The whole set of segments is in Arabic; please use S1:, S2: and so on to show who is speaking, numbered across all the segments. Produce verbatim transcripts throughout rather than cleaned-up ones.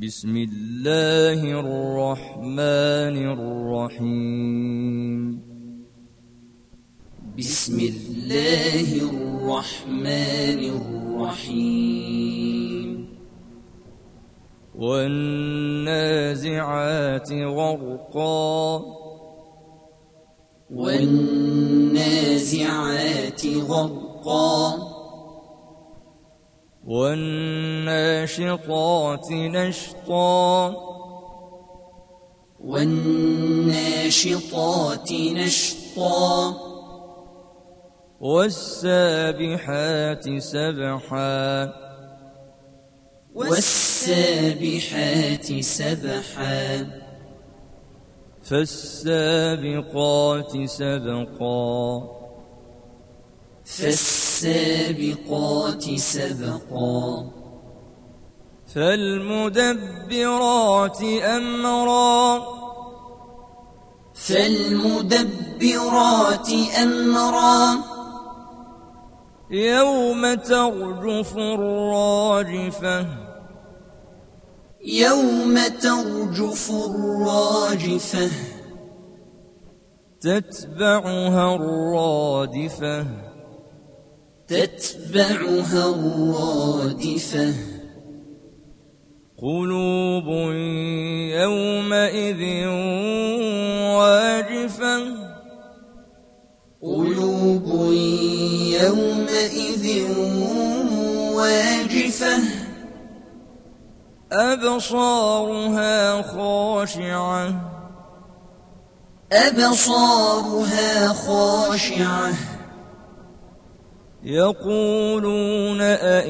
S1: بسم الله الرحمن الرحيم
S2: بسم الله الرحمن الرحيم
S1: والنازعات غرقا
S2: والنازعات غرقا
S1: والناشطات نشطا
S2: والناشطات نشطا
S1: والسابحات سبحا
S2: والسابحات سبحا
S1: فالسابقات سبقا
S2: فالسابقات سبقا
S1: فالمدبرات أمرا
S2: فالمدبرات أمرا
S1: يوم ترجف الراجفة
S2: يوم ترجف الراجفة
S1: تتبعها الرادفة
S2: تتبعها الرادفة
S1: قلوب يومئذ واجفة
S2: قلوب يومئذ واجفة
S1: أبصارها خاشعة
S2: أبصارها خاشعة
S1: يقولون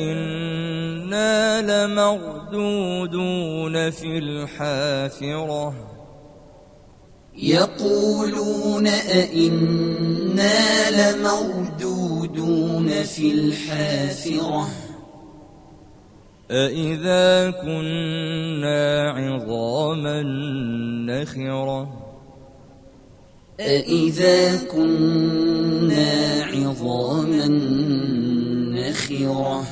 S1: أئنا لمردودون في الحافرة
S2: يقولون أئنا لمردودون في الحافرة
S1: أئذا كنا عظاما نخرة
S2: أئذا كنا عظاما نخرة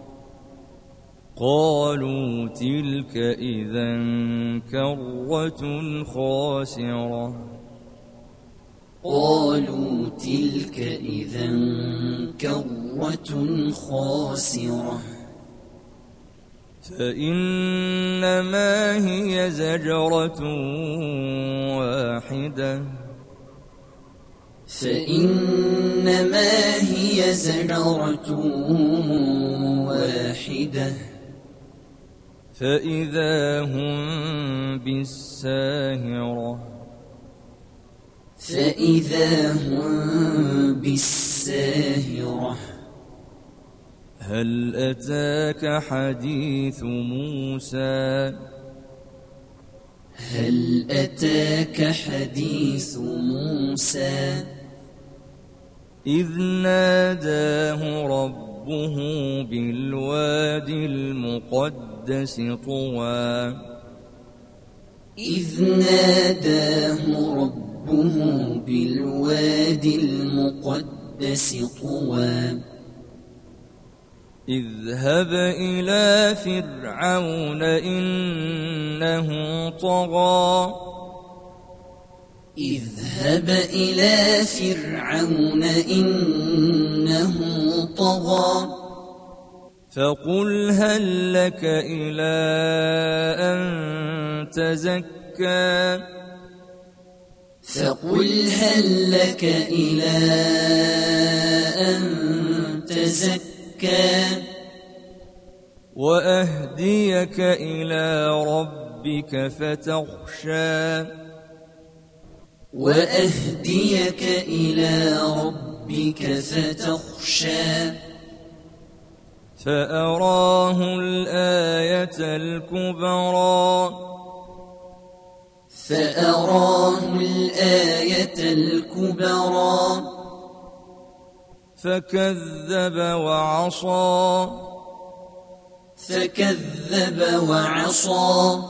S1: قالوا تلك إذا كرة خاسرة
S2: قالوا تلك إذا كرة خاسرة
S1: فإنما هي زجرة واحدة
S2: فإنما هي زجرة واحدة
S1: فإذا هم بالساهرة
S2: فإذا هم بالساهرة
S1: هل أتاك حديث موسى
S2: هل أتاك حديث موسى
S1: إذ ناداه ربه بالوادي المقدس طوى
S2: إذ ناداه ربه بالوادي المقدس طوى
S1: اذهب إلى فرعون إنه طغى
S2: اذهب إلى فرعون إنه طغى
S1: فقل هل لك إلى أن تزكى
S2: فقل هل لك إلى أن تزكى
S1: وأهديك إلى ربك فتخشى
S2: وأهديك إلى ربك فتخشى
S1: فأراه الآية الكبرى
S2: فأراه الآية الكبرى
S1: فكذب وعصى
S2: فكذب وعصى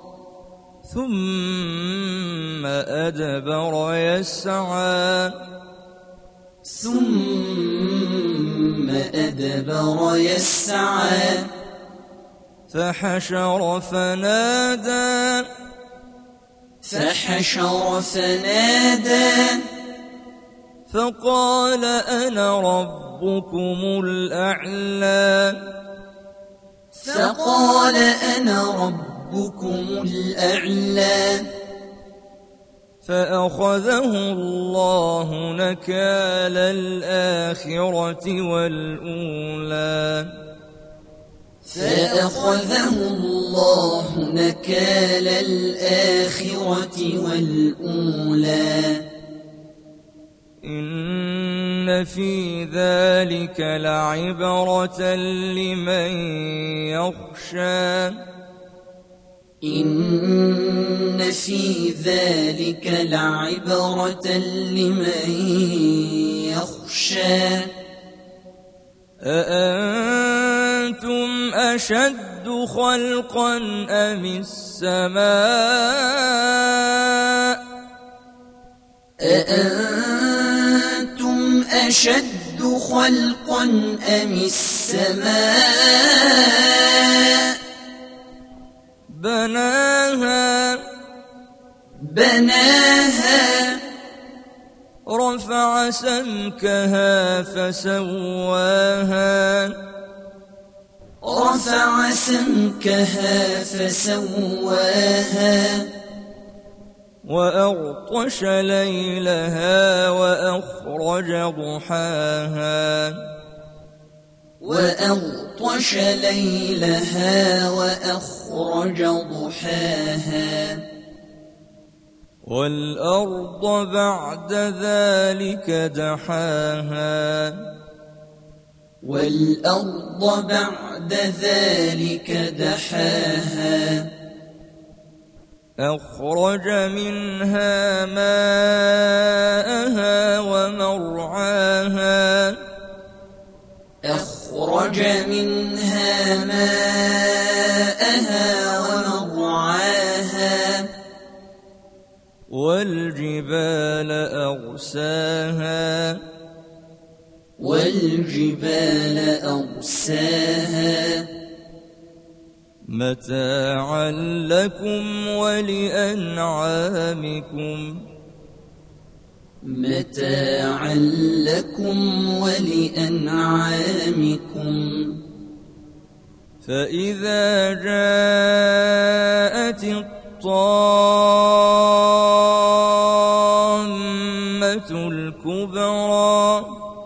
S1: ثم أدبر يسعى
S2: ثم أدبر يسعى
S1: فحشر فنادى
S2: فحشر فنادى
S1: فقال أنا ربكم الأعلى
S2: فقال أنا ربكم الأعلى
S1: فأخذه الله نكال الآخرة والأولى
S2: فأخذه الله نكال الآخرة والأولى
S1: إن في ذلك لعبرة لمن يخشى
S2: إن في ذلك لعبرة لمن يخشى
S1: أأنتم أشد خلقا أم السماء
S2: أأنتم أشد خلقا أم السماء
S1: بناها
S2: بناها
S1: رفع سمكها فسواها
S2: رفع سمكها فسواها
S1: وأغطش ليلها وأخرج ضحاها
S2: وأغطش ليلها وأخرج ضحاها
S1: والأرض بعد ذلك دحاها
S2: والأرض بعد ذلك دحاها
S1: أخرج منها ماءها ومرعاها
S2: أخرج منها ماءها ومرعاها
S1: والجبال أرساها
S2: والجبال أرساها
S1: متاعا لكم ولأنعامكم
S2: متاعا لكم ولأنعامكم
S1: فإذا جاءت الطامة الكبرى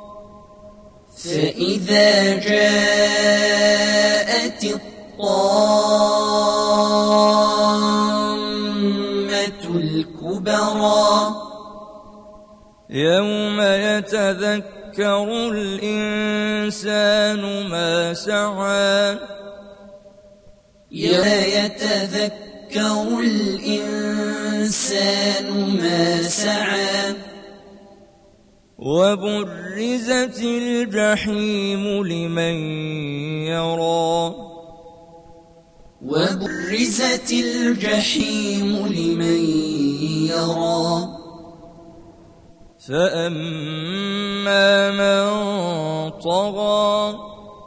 S2: فإذا جاءت الطامة الكبرى
S1: يوم يتذكر الإنسان ما سعى
S2: يوم يتذكر الإنسان ما سعى
S1: وبرزت الجحيم لمن يرى
S2: وبرزت الجحيم لمن يرى
S1: فأما من طغى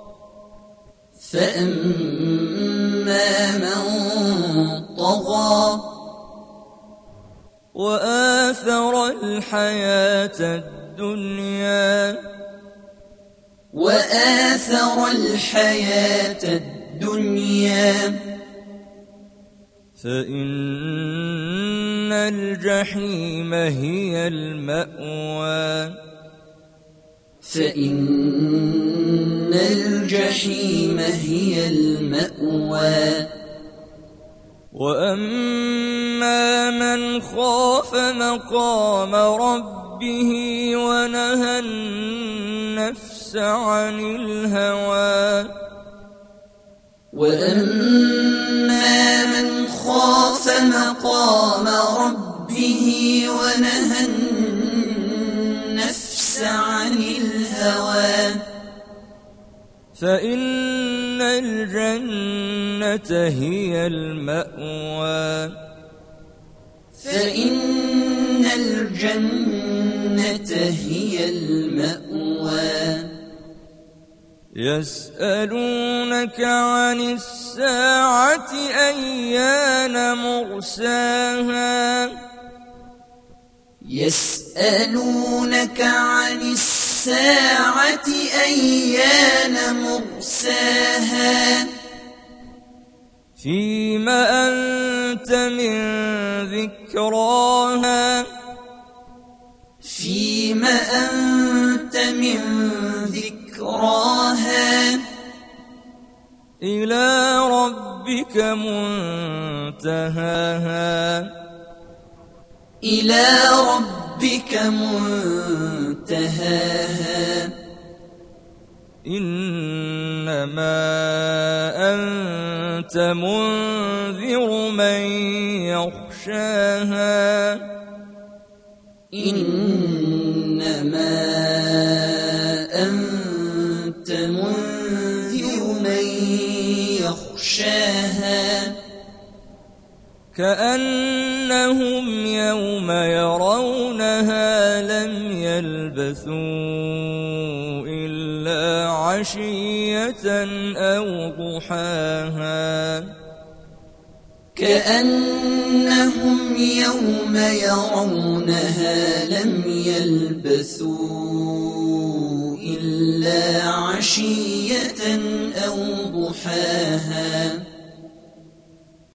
S2: فأما من طغى
S1: وآثر الحياة الدنيا
S2: وآثر الحياة الدنيا
S1: فإن الجحيم هي المأوى
S2: فإن الجحيم هي المأوى
S1: وأما من خاف مقام ربه ونهى النفس عن الهوى
S2: وأما من خاف مقام ربه ونهى النفس عن الهوى
S1: فإن الجنة هي المأوى
S2: فإن الجنة هي المأوى
S1: يسألونك عن الساعة أيان مرساها
S2: يسألونك عن الساعة أيان مرساها
S1: فيم أنت من ذكراها
S2: فيم أنت من ذكراها
S1: إلى ربك منتهاها
S2: إلى ربك منتهاها
S1: إنما أنت منذر من يخشاها
S2: إنما أنت منذر من يخشاها
S1: كأنهم يوم يرونها لم يلبثوا إلا عشية أو ضحاها
S2: كأنهم يوم يرونها لم يلبثوا إلا عشية أو ضحاها